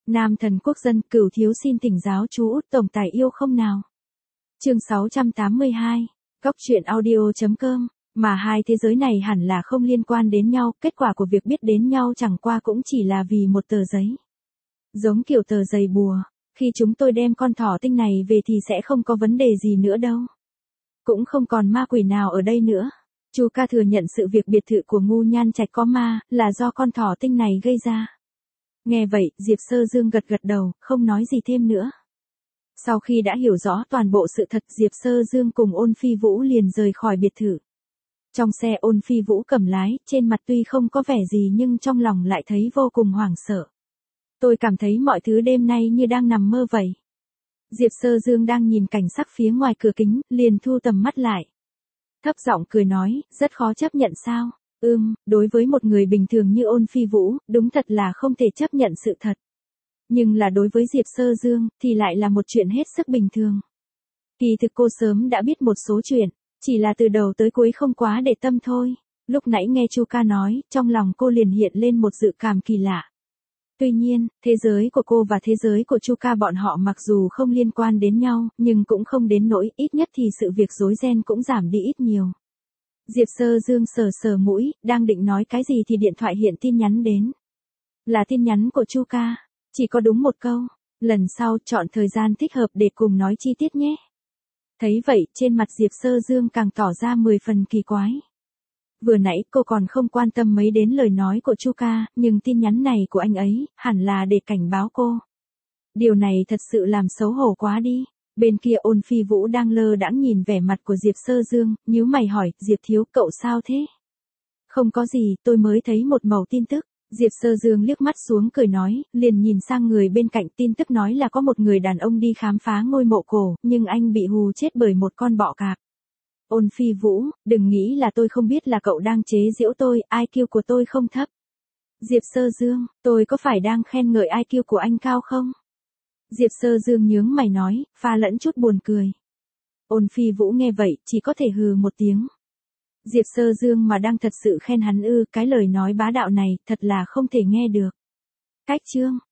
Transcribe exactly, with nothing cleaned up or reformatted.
Nam thần quốc dân, Cửu thiếu xin thỉnh giáo chú Út tổng tài yêu không nào. Chương sáu trăm tám mươi hai, Góc truyện audio.com, mà hai thế giới này hẳn là không liên quan đến nhau, kết quả của việc biết đến nhau chẳng qua cũng chỉ là vì một tờ giấy. Giống kiểu tờ giấy bùa, khi chúng tôi đem con thỏ tinh này về thì sẽ không có vấn đề gì nữa đâu. Cũng không còn ma quỷ nào ở đây nữa. Chu ca thừa nhận sự việc biệt thự của Ngu Nhan Trạch có ma, là do con thỏ tinh này gây ra. Nghe vậy, Diệp Sơ Dương gật gật đầu, không nói gì thêm nữa. Sau khi đã hiểu rõ toàn bộ sự thật, Diệp Sơ Dương cùng Ôn Phi Vũ liền rời khỏi biệt thự. Trong xe Ôn Phi Vũ cầm lái, trên mặt tuy không có vẻ gì nhưng trong lòng lại thấy vô cùng hoảng sợ. Tôi cảm thấy mọi thứ đêm nay như đang nằm mơ vậy. Diệp Sơ Dương đang nhìn cảnh sắc phía ngoài cửa kính, liền thu tầm mắt lại. Thấp giọng cười nói, rất khó chấp nhận sao? Ừm, đối với một người bình thường như Ôn Phi Vũ, đúng thật là không thể chấp nhận sự thật. Nhưng là đối với Diệp Sơ Dương, thì lại là một chuyện hết sức bình thường. Kỳ thực cô sớm đã biết một số chuyện, chỉ là từ đầu tới cuối không quá để tâm thôi. Lúc nãy nghe Chu ca nói, trong lòng cô liền hiện lên một dự cảm kỳ lạ. Tuy nhiên, thế giới của cô và thế giới của Chu ca bọn họ mặc dù không liên quan đến nhau, nhưng cũng không đến nỗi, ít nhất thì sự việc rối ren cũng giảm đi ít nhiều. Diệp Sơ Dương sờ sờ mũi, đang định nói cái gì thì điện thoại hiện tin nhắn đến. Là tin nhắn của Chu ca, chỉ có đúng một câu, lần sau chọn thời gian thích hợp để cùng nói chi tiết nhé. Thấy vậy, trên mặt Diệp Sơ Dương càng tỏ ra mười phần kỳ quái. Vừa nãy cô còn không quan tâm mấy đến lời nói của Chu ca, nhưng tin nhắn này của anh ấy, hẳn là để cảnh báo cô. Điều này thật sự làm xấu hổ quá đi. Bên kia Ôn Phi Vũ đang lơ đãng nhìn vẻ mặt của Diệp Sơ Dương, nhíu mày hỏi, Diệp thiếu cậu sao thế? Không có gì, tôi mới thấy một mẩu tin tức. Diệp Sơ Dương liếc mắt xuống cười nói, liền nhìn sang người bên cạnh, tin tức nói là có một người đàn ông đi khám phá ngôi mộ cổ, nhưng anh bị hù chết bởi một con bọ cạp. Ôn Phi Vũ, đừng nghĩ là tôi không biết là cậu đang chế giễu tôi, i kiu của tôi không thấp. Diệp Sơ Dương, tôi có phải đang khen ngợi i kiu của anh cao không? Diệp Sơ Dương nhướng mày nói, pha lẫn chút buồn cười. Ôn Phi Vũ nghe vậy, chỉ có thể hừ một tiếng. Diệp Sơ Dương mà đang thật sự khen hắn ư, cái lời nói bá đạo này, thật là không thể nghe được. Cách chương,